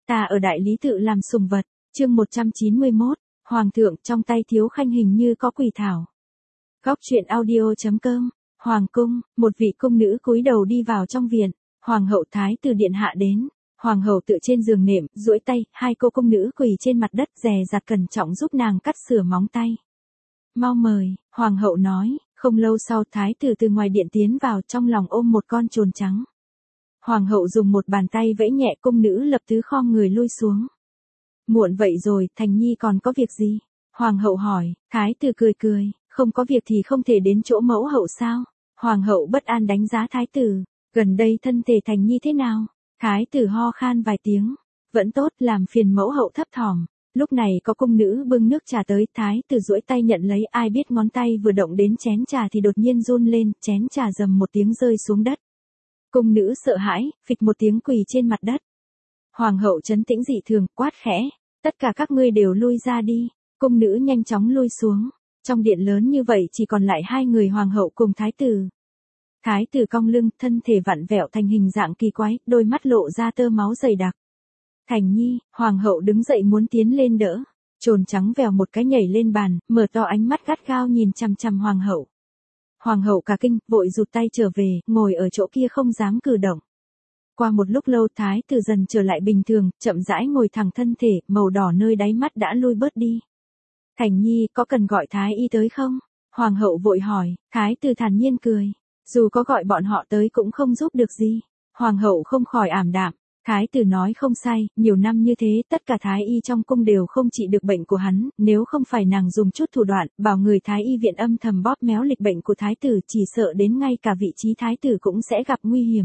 Ta ở đại lý tự làm sùng vật, chương 191, Hoàng thượng trong tay Thiếu Khanh hình như có quỷ thảo. Góc truyện audio.com, Hoàng cung, một vị cung nữ cúi đầu đi vào trong viện, Hoàng hậu Thái tử điện hạ đến. Hoàng hậu tựa trên giường nệm, duỗi tay, hai cô cung nữ quỳ trên mặt đất dè dặt cẩn trọng giúp nàng cắt sửa móng tay. Mau mời, Hoàng hậu nói, không lâu sau Thái tử từ ngoài điện tiến vào trong lòng ôm một con trồn trắng. Hoàng hậu dùng một bàn tay vẫy nhẹ cung nữ lập tức khom người lui xuống. Muộn vậy rồi, Thành Nhi còn có việc gì? Hoàng hậu hỏi, Thái tử cười cười, không có việc thì không thể đến chỗ mẫu hậu sao? Hoàng hậu bất an đánh giá Thái tử, gần đây thân thể Thành Nhi thế nào? Thái tử ho khan vài tiếng, vẫn tốt, làm phiền mẫu hậu thấp thỏm. Lúc này có cung nữ bưng nước trà tới, Thái tử duỗi tay nhận lấy, ai biết ngón tay vừa động đến chén trà thì đột nhiên run lên, chén trà rầm một tiếng rơi xuống đất. Cung nữ sợ hãi, phịch một tiếng quỳ trên mặt đất. Hoàng hậu trấn tĩnh dị thường, quát khẽ, tất cả các ngươi đều lui ra đi. Cung nữ nhanh chóng lui xuống. Trong điện lớn như vậy chỉ còn lại hai người hoàng hậu cùng thái tử. Thái tử cong lưng, thân thể vặn vẹo thành hình dạng kỳ quái, đôi mắt lộ ra tơ máu dày đặc. Thành Nhi, hoàng hậu đứng dậy muốn tiến lên đỡ. Trồn trắng vèo một cái nhảy lên bàn, mở to ánh mắt gắt gao nhìn chằm chằm hoàng hậu. Hoàng hậu cả kinh, vội rụt tay trở về, ngồi ở chỗ kia không dám cử động. Qua một lúc lâu thái tử dần trở lại bình thường, chậm rãi ngồi thẳng thân thể, màu đỏ nơi đáy mắt đã lui bớt đi. Thành Nhi, có cần gọi thái y tới không? Hoàng hậu vội hỏi, thái tử thản nhiên cười. Dù có gọi bọn họ tới cũng không giúp được gì. Hoàng hậu không khỏi ảm đạm. Thái tử nói không sai, nhiều năm như thế tất cả thái y trong cung đều không trị được bệnh của hắn, nếu không phải nàng dùng chút thủ đoạn, bảo người thái y viện âm thầm bóp méo lịch bệnh của thái tử, chỉ sợ đến ngay cả vị trí thái tử cũng sẽ gặp nguy hiểm.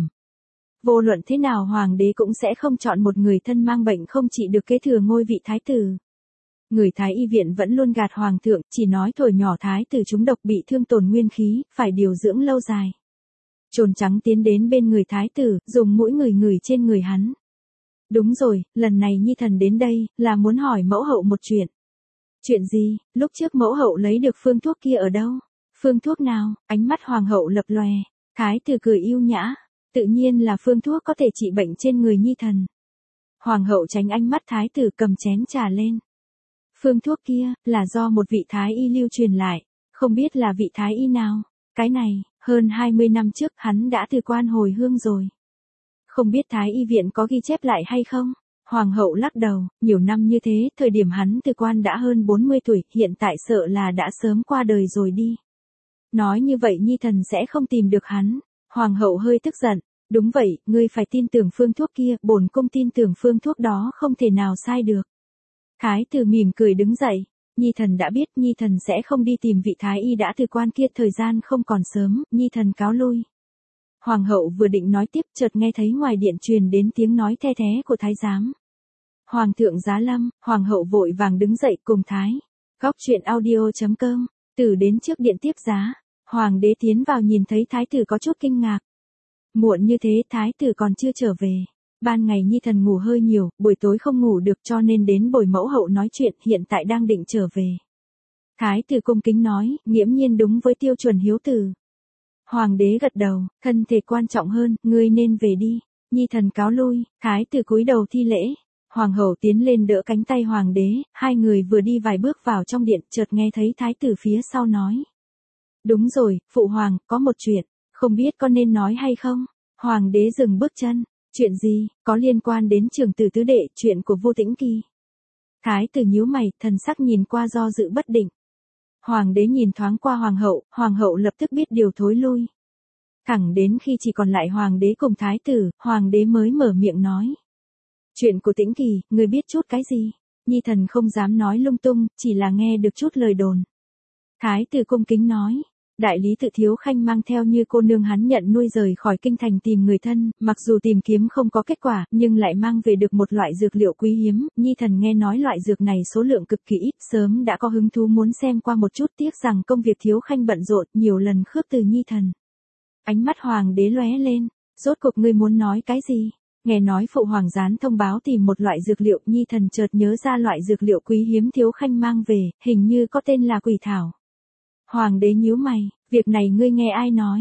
Vô luận thế nào hoàng đế cũng sẽ không chọn một người thân mang bệnh không trị được kế thừa ngôi vị thái tử. Người thái y viện vẫn luôn gạt hoàng thượng, chỉ nói thổi nhỏ thái tử trúng độc bị thương tổn nguyên khí, phải điều dưỡng lâu dài. Trồn trắng tiến đến bên người thái tử, dùng mũi ngửi trên người hắn. Đúng rồi, lần này Nhi thần đến đây, là muốn hỏi mẫu hậu một chuyện. Chuyện gì? Lúc trước mẫu hậu lấy được phương thuốc kia ở đâu? Phương thuốc nào? Ánh mắt hoàng hậu lập lòe. Thái tử cười yêu nhã. Tự nhiên là phương thuốc có thể trị bệnh trên người Nhi thần. Hoàng hậu tránh ánh mắt thái tử, cầm chén trà lên. Phương thuốc kia, là do một vị thái y lưu truyền lại. Không biết là vị thái y nào. Cái này, hơn 20 năm trước hắn đã từ quan hồi hương rồi. Không biết thái y viện có ghi chép lại hay không? Hoàng hậu lắc đầu, nhiều năm như thế, thời điểm hắn từ quan đã hơn 40 tuổi, hiện tại sợ là đã sớm qua đời rồi đi. Nói như vậy Nhi thần sẽ không tìm được hắn. Hoàng hậu hơi tức giận, đúng vậy, ngươi phải tin tưởng phương thuốc kia, bổn cung tin tưởng phương thuốc đó không thể nào sai được. Thái tử mỉm cười đứng dậy. Nhi thần đã biết, Nhi thần sẽ không đi tìm vị thái y đã từ quan kia, thời gian không còn sớm, Nhi thần cáo lui. Hoàng hậu vừa định nói tiếp, chợt nghe thấy ngoài điện truyền đến tiếng nói the thé của thái giám. Hoàng thượng giá lâm. Hoàng hậu vội vàng đứng dậy cùng thái. Góc truyện audio.com, từ đến trước điện tiếp giá. Hoàng đế tiến vào nhìn thấy thái tử có chút kinh ngạc. Muộn như thế thái tử còn chưa trở về. Ban ngày Nhi thần ngủ hơi nhiều, buổi tối không ngủ được cho nên đến bồi mẫu hậu nói chuyện, hiện tại đang định trở về. Thái tử cung kính nói, nghiễm nhiên đúng với tiêu chuẩn hiếu tử. Hoàng đế gật đầu, thân thể quan trọng hơn, ngươi nên về đi. Nhi thần cáo lui. Thái tử cúi đầu thi lễ. Hoàng hậu tiến lên đỡ cánh tay hoàng đế, hai người vừa đi vài bước vào trong điện, chợt nghe thấy thái tử phía sau nói. Đúng rồi, phụ hoàng, có một chuyện, không biết có nên nói hay không? Hoàng đế dừng bước chân. Chuyện gì? Có liên quan đến trưởng tử tứ đệ, chuyện của Vô Tĩnh Kỳ. Thái tử nhíu mày, thần sắc nhìn qua do dự bất định. Hoàng đế nhìn thoáng qua hoàng hậu lập tức biết điều thối lui. Thẳng đến khi chỉ còn lại hoàng đế cùng thái tử, hoàng đế mới mở miệng nói. Chuyện của Tĩnh Kỳ, ngươi biết chút cái gì? Nhi thần không dám nói lung tung, chỉ là nghe được chút lời đồn. Thái tử cung kính nói. Đại lý tự Thiếu Khanh mang theo Như cô nương hắn nhận nuôi rời khỏi kinh thành tìm người thân, mặc dù tìm kiếm không có kết quả, nhưng lại mang về được một loại dược liệu quý hiếm, Nhi thần nghe nói loại dược này số lượng cực kỳ ít, sớm đã có hứng thú muốn xem qua một chút, tiếc rằng công việc Thiếu Khanh bận rộn, nhiều lần khước từ Nhi thần. Ánh mắt hoàng đế lóe lên, rốt cuộc ngươi muốn nói cái gì? Nghe nói phụ hoàng gián thông báo tìm một loại dược liệu, Nhi thần chợt nhớ ra loại dược liệu quý hiếm Thiếu Khanh mang về, hình như có tên là quỷ thảo. Hoàng đế nhíu mày, việc này ngươi nghe ai nói?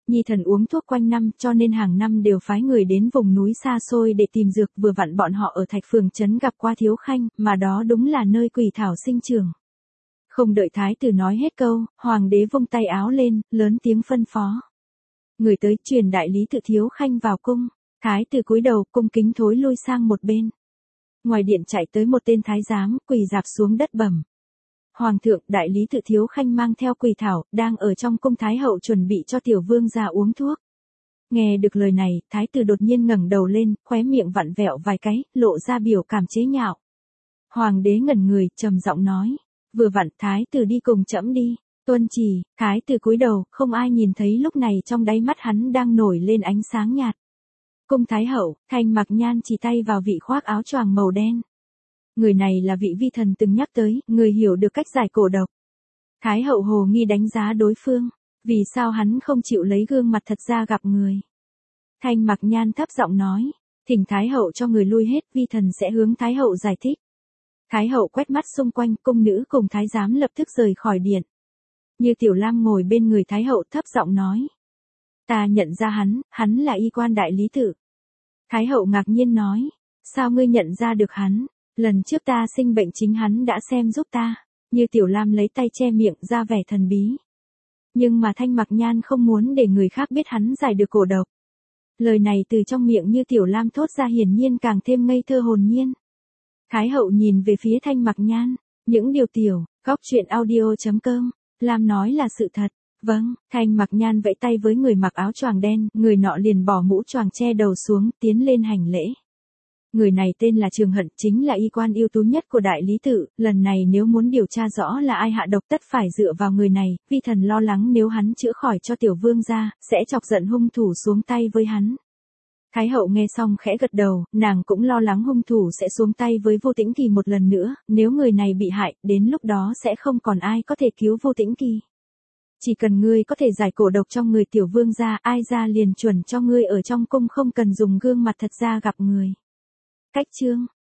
Nhi thần uống thuốc quanh năm cho nên hàng năm đều phái người đến vùng núi xa xôi để tìm dược, vừa vặn bọn họ ở Thạch Phường trấn gặp qua Thiếu Khanh, mà đó đúng là nơi quỷ thảo sinh trưởng. Không đợi thái tử nói hết câu, hoàng đế vung tay áo lên, lớn tiếng phân phó. Người tới truyền đại lý tự Thiếu Khanh vào cung, thái tử cúi đầu cung kính thối lui sang một bên. Ngoài điện chạy tới một tên thái giám, quỳ rạp xuống đất bẩm. Hoàng thượng, đại lý tự Thiếu Khanh mang theo quỷ thảo, đang ở trong cung thái hậu chuẩn bị cho tiểu vương gia uống thuốc. Nghe được lời này, thái tử đột nhiên ngẩng đầu lên, khóe miệng vặn vẹo vài cái, lộ ra biểu cảm chế nhạo. Hoàng đế ngẩn người, trầm giọng nói. Vừa vặn, thái tử đi cùng trẫm đi. Tuân chỉ, thái tử cúi đầu, không ai nhìn thấy lúc này trong đáy mắt hắn đang nổi lên ánh sáng nhạt. Cung thái hậu, Thanh Mặc Nhan chỉ tay vào vị khoác áo choàng màu đen. Người này là vị vi thần từng nhắc tới, người hiểu được cách giải cổ độc. Thái hậu hồ nghi đánh giá đối phương, vì sao hắn không chịu lấy gương mặt thật ra gặp người. Thanh Mặc Nhan thấp giọng nói, thỉnh thái hậu cho người lui hết, vi thần sẽ hướng thái hậu giải thích. Thái hậu quét mắt xung quanh, cung nữ cùng thái giám lập tức rời khỏi điện. Như Tiểu Lam ngồi bên người thái hậu thấp giọng nói. Ta nhận ra hắn là y quan đại lý tự. Thái hậu ngạc nhiên nói, sao ngươi nhận ra được hắn, lần trước ta sinh bệnh chính hắn đã xem giúp ta. Như Tiểu Lam lấy tay che miệng ra vẻ thần bí. Nhưng mà Thanh Mặc Nhan không muốn để người khác biết hắn giải được cổ độc. Lời này từ trong miệng Như Tiểu Lam thốt ra hiển nhiên càng thêm ngây thơ hồn nhiên. Thái hậu nhìn về phía Thanh Mặc Nhan, những điều tiểu, góc truyện audio.com, Lam nói là sự thật. Vâng, Thanh Mặc Nhan vẫy tay với người mặc áo choàng đen, người nọ liền bỏ mũ choàng che đầu xuống, tiến lên hành lễ. Người này tên là Trường Hận, chính là y quan ưu tú nhất của đại lý tự, lần này nếu muốn điều tra rõ là ai hạ độc tất phải dựa vào người này, vi thần lo lắng nếu hắn chữa khỏi cho tiểu vương gia, sẽ chọc giận hung thủ xuống tay với hắn. Thái hậu nghe xong khẽ gật đầu, nàng cũng lo lắng hung thủ sẽ xuống tay với Vô Tĩnh Kỳ một lần nữa, nếu người này bị hại, đến lúc đó sẽ không còn ai có thể cứu Vô Tĩnh Kỳ. Chỉ cần ngươi có thể giải cổ độc trong người tiểu vương gia, ai ra liền chuẩn cho ngươi ở trong cung không cần dùng gương mặt thật ra gặp người. Cách chương